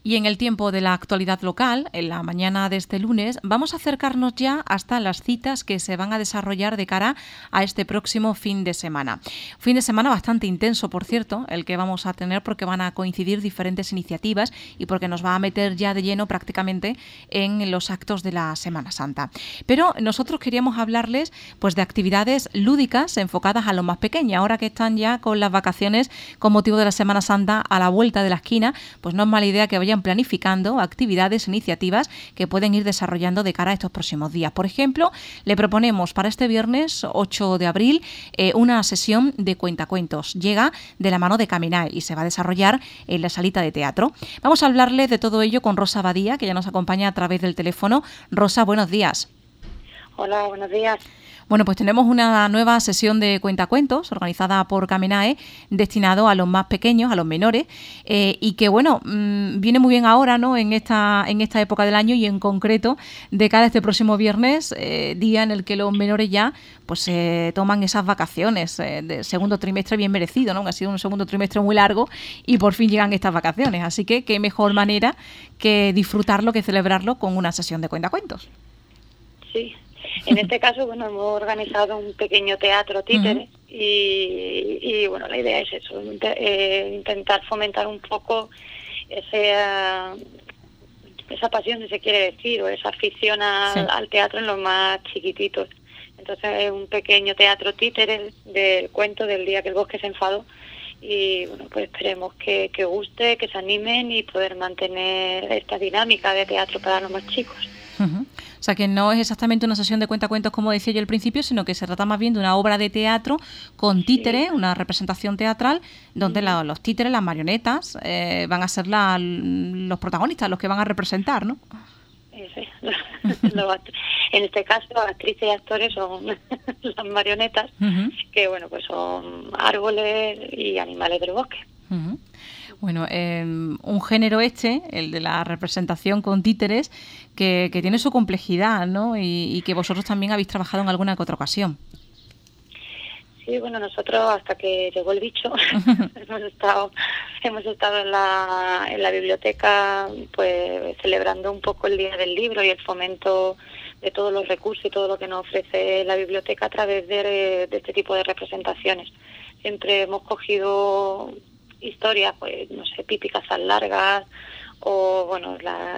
Y en el tiempo de la actualidad local, en la mañana de este lunes, vamos a acercarnos ya hasta las citas que se van a desarrollar de cara a este próximo fin de semana. Fin de semana bastante intenso, por cierto, el que vamos a tener porque van a coincidir diferentes iniciativas y porque nos va a meter ya de lleno prácticamente en los actos de la Semana Santa. Pero nosotros queríamos hablarles pues de actividades lúdicas enfocadas a los más pequeños. Ahora que están ya con las vacaciones con motivo de la Semana Santa a la vuelta de la esquina, pues no es mala idea que vayan planificando actividades, iniciativas que pueden ir desarrollando de cara a estos próximos días. Por ejemplo, le proponemos para este viernes 8 de abril una sesión de cuentacuentos. Llega de la mano de Caminae y se va a desarrollar en la salita de teatro. Vamos a hablarle de todo ello con Rosa Badía, que ya nos acompaña a través del teléfono. Rosa, buenos días. Hola, buenos días. Bueno, pues tenemos una nueva sesión de cuentacuentos organizada por Caminae, destinado a los más pequeños, a los menores, y que, bueno, viene muy bien ahora, ¿no?, en esta época del año y en concreto de cara a este próximo viernes, día en el que los menores ya pues toman esas vacaciones de segundo trimestre bien merecido, ¿no? Ha sido un segundo trimestre muy largo y por fin llegan estas vacaciones. Así que qué mejor manera que disfrutarlo, que celebrarlo con una sesión de cuentacuentos. Sí. En este caso, bueno, hemos organizado un pequeño teatro títere y bueno, la idea es eso, intentar fomentar un poco esa pasión, si se quiere decir, o esa afición al teatro en los más chiquititos. Entonces es un pequeño teatro títere del cuento del día que el bosque se enfadó y bueno, pues esperemos que guste, que se animen y poder mantener esta dinámica de teatro para los más chicos. O sea, que no es exactamente una sesión de cuentacuentos como decía yo al principio, sino que se trata más bien de una obra de teatro con títere, una representación teatral, donde los títeres, las marionetas, van a ser los protagonistas, los que van a representar, ¿no? Sí. En este caso, actrices y actores son las marionetas, que bueno, pues son árboles y animales del bosque. Bueno, un género el de la representación con títeres, que tiene su complejidad, ¿no? Y que vosotros también habéis trabajado en alguna que otra ocasión. Sí, bueno, nosotros hasta que llegó el bicho hemos estado en la biblioteca, pues celebrando un poco el Día del Libro y el fomento de todos los recursos y todo lo que nos ofrece la biblioteca a través de este tipo de representaciones. Siempre hemos cogido historias, pues no sé, Pipi Casas Largas o bueno,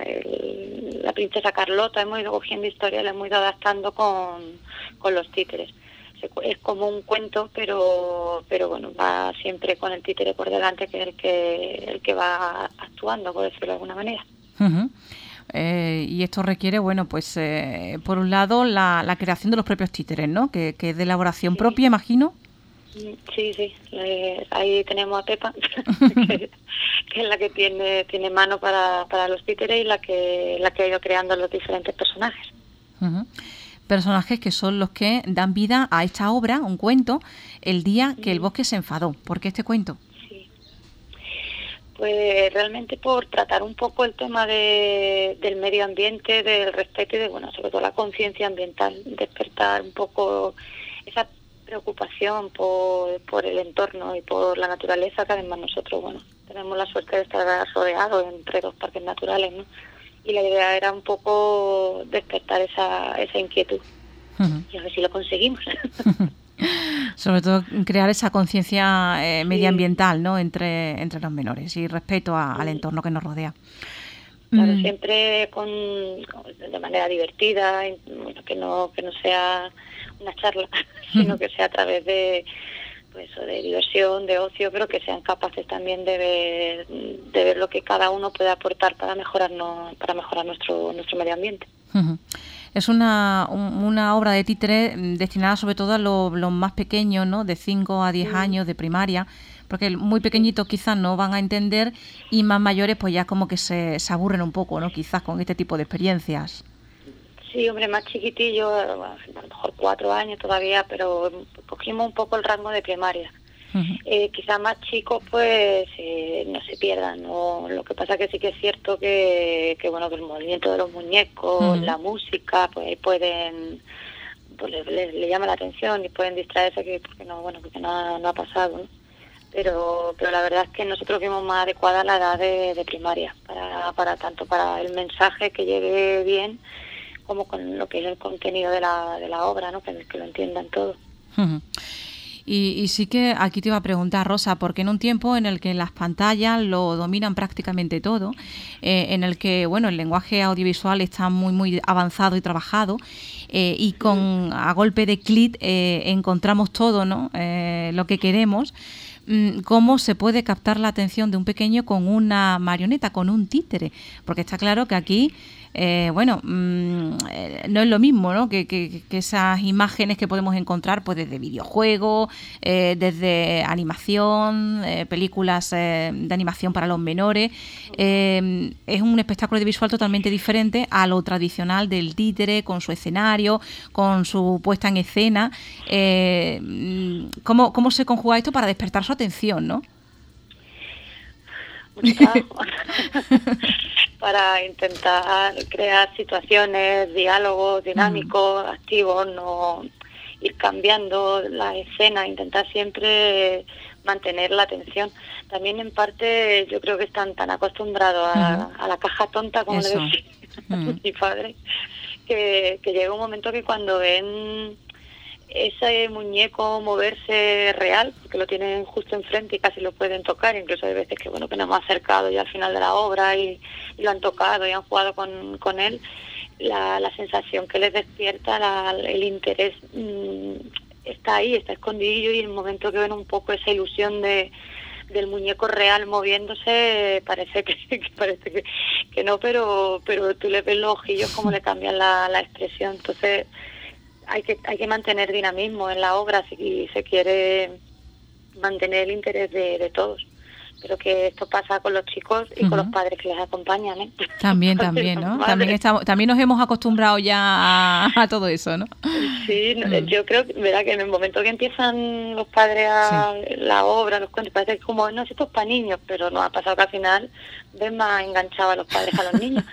la princesa Carlota, hemos ido cogiendo historias, las hemos ido adaptando con los títeres. Es como un cuento, pero bueno, va siempre con el títere por delante, que es el que va actuando, por decirlo de alguna manera. Y esto requiere, bueno, pues por un lado la creación de los propios títeres, ¿no? Que es de elaboración propia, imagino. Sí. Ahí tenemos a Pepa, que es la que tiene mano para los títeres y la que ha ido creando los diferentes personajes. Personajes que son los que dan vida a esta obra, un cuento, el día que el bosque se enfadó. ¿Por qué este cuento? Sí. Pues realmente por tratar un poco el tema del medio ambiente, del respeto y de, bueno, sobre todo la conciencia ambiental, despertar un poco esa preocupación por el entorno y por la naturaleza, que además nosotros, bueno, tenemos la suerte de estar rodeados entre dos parques naturales, ¿no? Y la idea era un poco despertar esa inquietud. Y a ver si lo conseguimos. Sobre todo crear esa conciencia medioambiental, ¿no?, entre los menores y respeto al entorno que nos rodea. Claro, siempre de manera divertida, bueno, que no sea una charla, sino que sea a través de diversión, de ocio, pero que sean capaces también de ver lo que cada uno puede aportar para mejorar nuestro medio ambiente. Es una obra de títere destinada sobre todo a los más pequeños, ¿no?, de 5 a 10 años, de primaria, porque muy pequeñitos quizás no van a entender y más mayores pues ya como que se aburren un poco, ¿no?, quizás con este tipo de experiencias. Sí, hombre, más chiquitillo, a lo mejor 4 años todavía, pero cogimos un poco el rango de primaria. Quizás más chicos pues no se pierdan, ¿no? Lo que pasa que sí que es cierto que bueno, que el movimiento de los muñecos, la música, pues ahí pueden, pues le llama la atención y pueden distraerse porque no ha pasado, ¿no? pero la verdad es que nosotros vimos más adecuada la edad de primaria, para tanto para el mensaje que llegue bien, como con lo que es el contenido de la obra, ¿no? Que lo entiendan todo. Uh-huh. Y sí que aquí te iba a preguntar, Rosa, porque en un tiempo en el que las pantallas lo dominan prácticamente todo, en el que bueno, el lenguaje audiovisual está muy avanzado y trabajado, y a golpe de clic encontramos todo, ¿no? Lo que queremos, ¿cómo se puede captar la atención de un pequeño con una marioneta, con un títere? Porque está claro que aquí no es lo mismo, ¿no? que esas imágenes que podemos encontrar pues desde videojuegos, desde animación, películas de animación para los menores. Es un espectáculo audiovisual totalmente diferente a lo tradicional del títere, con su escenario, con su puesta en escena. ¿Cómo se conjuga esto para despertar su atención, no? Mucho trabajo para intentar crear situaciones, diálogos dinámicos, activos, no ir cambiando la escena, intentar siempre mantener la atención. También en parte yo creo que están tan acostumbrados a la caja tonta, como le decía mi padre, que llega un momento que cuando ven ese muñeco moverse real, porque lo tienen justo enfrente y casi lo pueden tocar, incluso hay veces que nos hemos acercado ya al final de la obra y lo han tocado y han jugado con él, la sensación que les despierta, el interés está ahí, está escondidillo, y en el momento que ven un poco esa ilusión del muñeco real moviéndose, parece que no, pero tú le ves los ojillos como le cambian la expresión. Entonces hay que mantener dinamismo en la obra si se quiere mantener el interés de todos. Pero que esto pasa con los chicos y con los padres que les acompañan, ¿eh? También, ¿no? También nos hemos acostumbrado ya a todo eso, ¿no? Sí, yo creo verdad que en el momento que empiezan los padres la obra, los cuentos, parece que como, no, esto es para niños, pero nos ha pasado que al final ven más enganchados a los padres a los niños.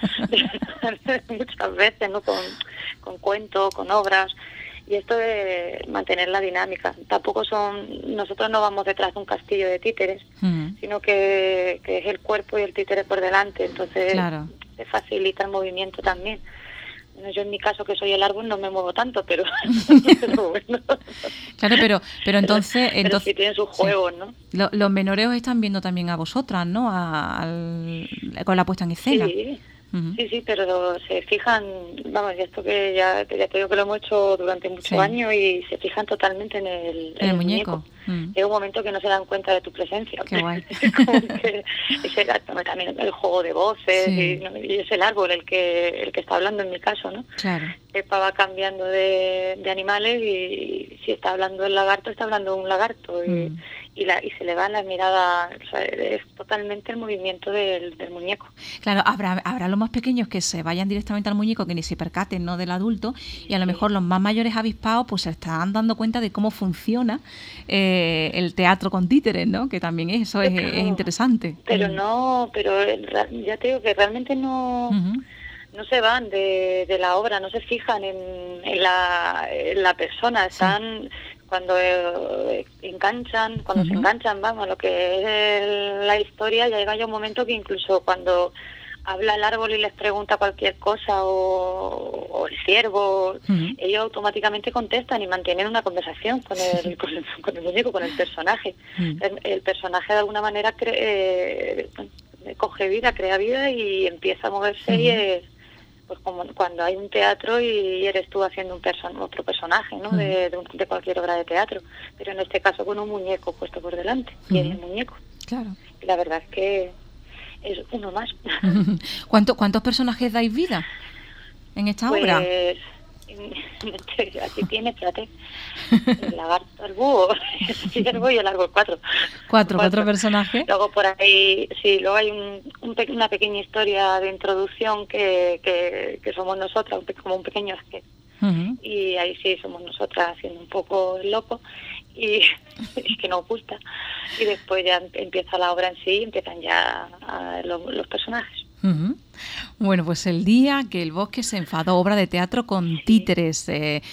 Muchas veces, ¿no? Con cuentos, con obras. Y esto de mantener la dinámica. Tampoco nosotros no vamos detrás de un castillo de títeres, sino que es el cuerpo y el títere por delante, entonces se facilita el movimiento también. Bueno, yo en mi caso, que soy el árbol, no me muevo tanto, pero bueno. Claro, pero entonces sí tienen sus juegos, ¿no? Los menores os están viendo también a vosotras, ¿no? Con la puesta en escena. Sí. Sí, pero se fijan, vamos, y esto que ya te digo que lo hemos hecho durante muchos años, y se fijan totalmente en el muñeco. Llega un momento que no se dan cuenta de tu presencia. Qué guay. Como que también el juego de voces, y es el árbol el que está hablando en mi caso, ¿no? Claro. Pepa va cambiando de animales, y si está hablando el lagarto, está hablando un lagarto, y se le va la mirada, o sea, es totalmente el movimiento del muñeco. Claro, habrá los más pequeños que se vayan directamente al muñeco, que ni se percaten, ¿no?, del adulto, y a lo mejor los más mayores avispados pues se están dando cuenta de cómo funciona el teatro con títeres, ¿no?, que también eso es interesante. Pero ya te digo que realmente no se van de la obra, no se fijan en la persona, están cuando enganchan, cuando se enganchan, vamos, lo que es la historia. Ya llega un momento que incluso cuando habla el árbol y les pregunta cualquier cosa, o el ciervo, ellos automáticamente contestan y mantienen una conversación con el muñeco, con el personaje. El personaje de alguna manera coge vida, crea vida y empieza a moverse, y es pues como cuando hay un teatro y eres tú haciendo otro personaje, ¿no? de cualquier obra de teatro, pero en este caso con un muñeco puesto por delante, y es el muñeco. Claro. Y la verdad es que es uno más. ¿Cuántos personajes dais vida en esta obra? Aquí tiene, espérate, el lagarto, el búho, el ciervo y el árbol, cuatro personajes. Luego por ahí, luego hay una pequeña historia de introducción que somos nosotras, como un pequeño sketch. Y ahí sí somos nosotras haciendo un poco el loco, y que nos gusta. Y después ya empieza la obra en sí, empiezan ya los personajes. Ujú. Bueno, pues el día que el bosque se enfadó, obra de teatro con títeres,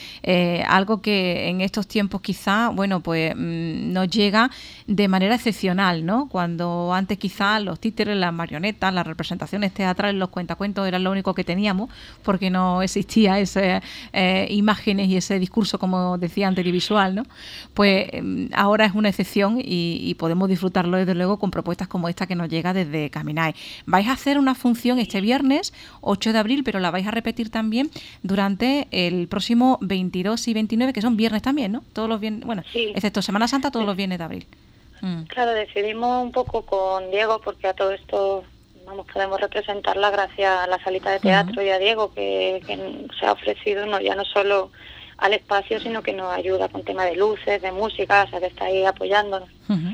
algo que en estos tiempos quizá, bueno, pues nos llega de manera excepcional, ¿no? Cuando antes quizá los títeres, las marionetas, las representaciones teatrales, los cuentacuentos eran lo único que teníamos, porque no existía ese imágenes y ese discurso, como decía antes, visual, ¿no? Pues ahora es una excepción y podemos disfrutarlo desde luego con propuestas como esta que nos llega desde Caminae. Vais a hacer una función este viernes 8 de abril, pero la vais a repetir también durante el próximo 22 y 29, que son viernes también, ¿no? Todos los viernes, bueno, Sí. excepto Semana Santa, todos los viernes de abril. Claro, decidimos un poco con Diego, porque a todo esto podemos representarla gracias a la salita de teatro y a Diego, que se ha ofrecido ya no solo al espacio, sino que nos ayuda con tema de luces, de música, o sea, que está ahí apoyándonos.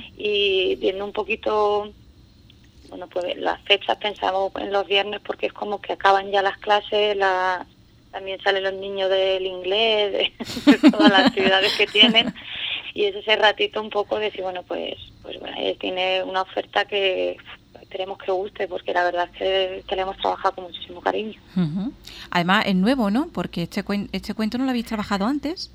Y viendo un poquito, bueno, pues las fechas pensamos en los viernes, porque es como que acaban ya las clases, también salen los niños del inglés, de todas las actividades que tienen, y es ese ratito un poco de decir, bueno, pues bueno, él tiene una oferta que esperemos que guste, porque la verdad es que le hemos trabajado con muchísimo cariño. Además es nuevo, ¿no? Porque este cuento no lo habéis trabajado antes.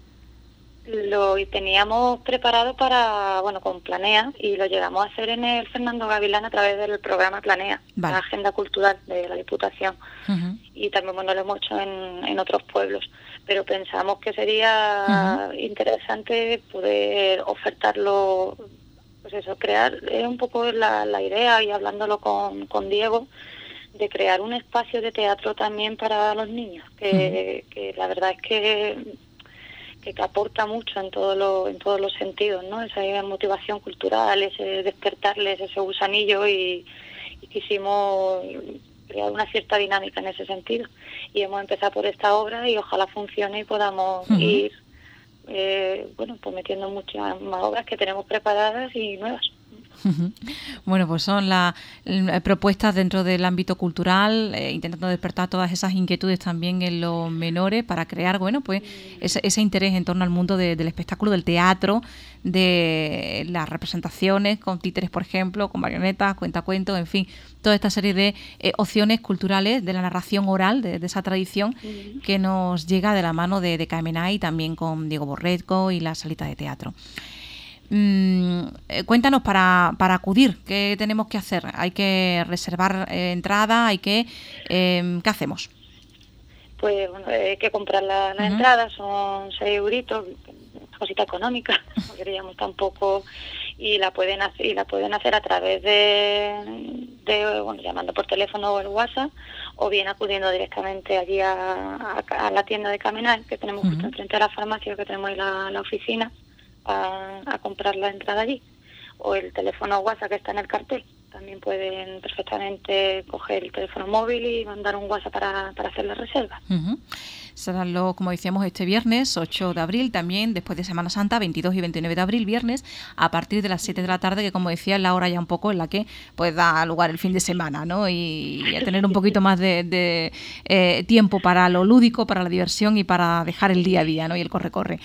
Lo teníamos preparado con Planea, y lo llegamos a hacer en el Fernando Gavilán a través del programa Planea, la agenda cultural de la Diputación. Y también lo hemos hecho en otros pueblos, pero pensamos que sería interesante poder ofertarlo, pues eso, crear un poco la idea, y hablándolo con Diego, de crear un espacio de teatro también para los niños, que la verdad es que aporta mucho en todos los sentidos, ¿no? Esa motivación cultural, ese despertarles ese gusanillo, y quisimos crear una cierta dinámica en ese sentido. Y hemos empezado por esta obra, y ojalá funcione y podamos ir pues metiendo muchas más obras que tenemos preparadas y nuevas. Bueno, pues son las propuestas dentro del ámbito cultural, intentando despertar todas esas inquietudes también en los menores para crear, bueno, pues ese interés en torno al mundo del espectáculo, del teatro, de las representaciones con títeres, por ejemplo, con marionetas, cuentacuentos, en fin, toda esta serie de opciones culturales de la narración oral, de esa tradición que nos llega de la mano de Caminae, y también con Diego Borretco y la salita de teatro. Cuéntanos, para acudir, ¿qué tenemos que hacer? ¿Hay que reservar entrada? ¿Qué hacemos? Pues bueno, hay que comprar la entrada, son 6 euritos, cosita económica, no queríamos tampoco, y la pueden hacer a través de llamando por teléfono o el WhatsApp, o bien acudiendo directamente allí a la tienda de Caminae, que tenemos justo enfrente de la farmacia, que tenemos ahí la oficina, a comprar la entrada allí, o el teléfono WhatsApp que está en el cartel. También pueden perfectamente coger el teléfono móvil y mandar un WhatsApp para hacer la reserva. Será, como decíamos, este viernes 8 de abril, también después de Semana Santa, 22 y 29 de abril, viernes, a partir de las 7 de la tarde, que como decía es la hora ya un poco en la que pues da lugar el fin de semana, ¿no? Y a tener un poquito más de tiempo para lo lúdico, para la diversión y para dejar el día a día, ¿no? Y el corre-corre.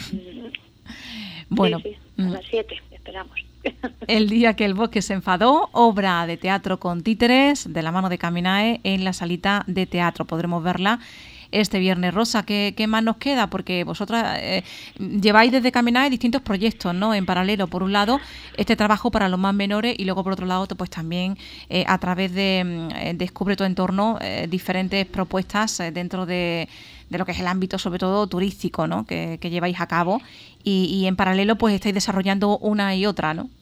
Bueno, sí, a las 7 esperamos. El día que el bosque se enfadó, obra de teatro con títeres de la mano de Caminae en la salita de teatro. Podremos verla este viernes. Rosa, ¿qué más nos queda? Porque vosotras lleváis desde Caminae distintos proyectos, ¿no? En paralelo, por un lado, este trabajo para los más menores, y luego por otro lado, pues también a través de Descubre tu entorno, diferentes propuestas dentro de lo que es el ámbito, sobre todo turístico, ¿no? Que lleváis a cabo, y en paralelo pues estáis desarrollando una y otra, ¿no?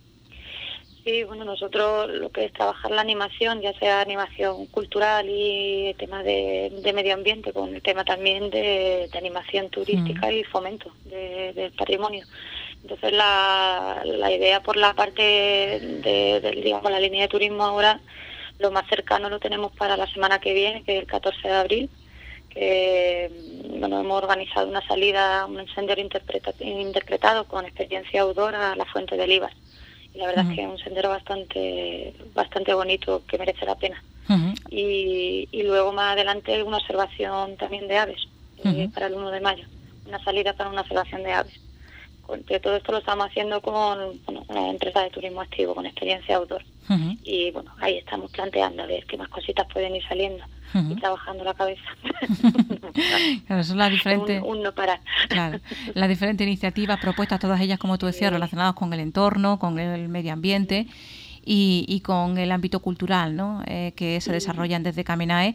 Sí, bueno, nosotros lo que es trabajar la animación, ya sea animación cultural y tema de medio ambiente, con el tema también de animación turística y fomento del patrimonio. Entonces la idea por la parte de la línea de turismo ahora, lo más cercano lo tenemos para la semana que viene, que es el 14 de abril, que hemos organizado una salida, un sendero interpretado con experiencia outdoor a la Fuente del Ibar. Y la verdad es que es un sendero bastante bonito, que merece la pena. Y luego más adelante una observación también de aves, para el 1 de mayo, una salida para una observación de aves. Todo esto lo estamos haciendo con una empresa de turismo activo, con experiencia outdoor. Ujú. Y bueno, ahí estamos planteando a ver qué más cositas pueden ir saliendo y trabajando la cabeza. Claro, son las diferentes, un no parar. claro, las diferentes iniciativas, propuestas, todas ellas, como tú decías, Sí. relacionadas con el entorno, con el medio ambiente y con el ámbito cultural, ¿no? Que se desarrollan desde Caminae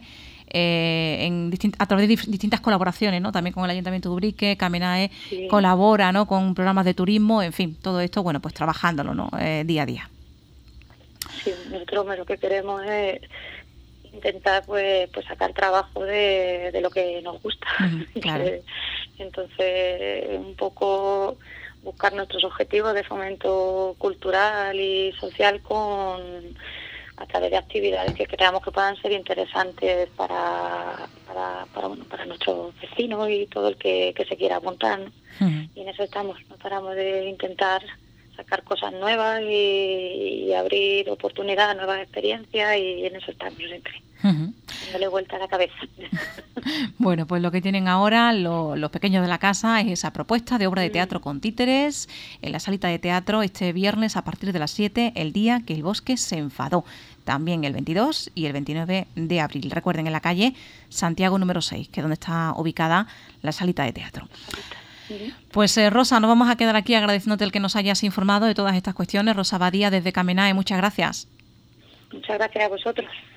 a través de distintas colaboraciones, ¿no? También con el Ayuntamiento de Ubrique. Caminae Sí. colabora, ¿no? Con programas de turismo, en fin, todo esto, bueno, pues trabajándolo, ¿no? Día a día. Sí, nosotros lo que queremos es intentar pues sacar trabajo de lo que nos gusta. Claro. Entonces, un poco buscar nuestros objetivos de fomento cultural y social a través de actividades que creamos que puedan ser interesantes para nuestros vecinos y todo el que se quiera apuntar, ¿no? Y en eso estamos, no paramos de intentar sacar cosas nuevas y abrir oportunidades a nuevas experiencias, y en eso estamos siempre, dándole vuelta a la cabeza. Bueno, pues lo que tienen ahora los pequeños de la casa es esa propuesta de obra de teatro con títeres en la salita de teatro este viernes a partir de las 7, el día que el bosque se enfadó. También el 22 y el 29 de abril. Recuerden, en la calle Santiago número 6, que es donde está ubicada la salita de teatro. Pues Rosa, nos vamos a quedar aquí agradeciéndote el que nos hayas informado de todas estas cuestiones. Rosa Badía, desde Caminae, muchas gracias. Muchas gracias a vosotros.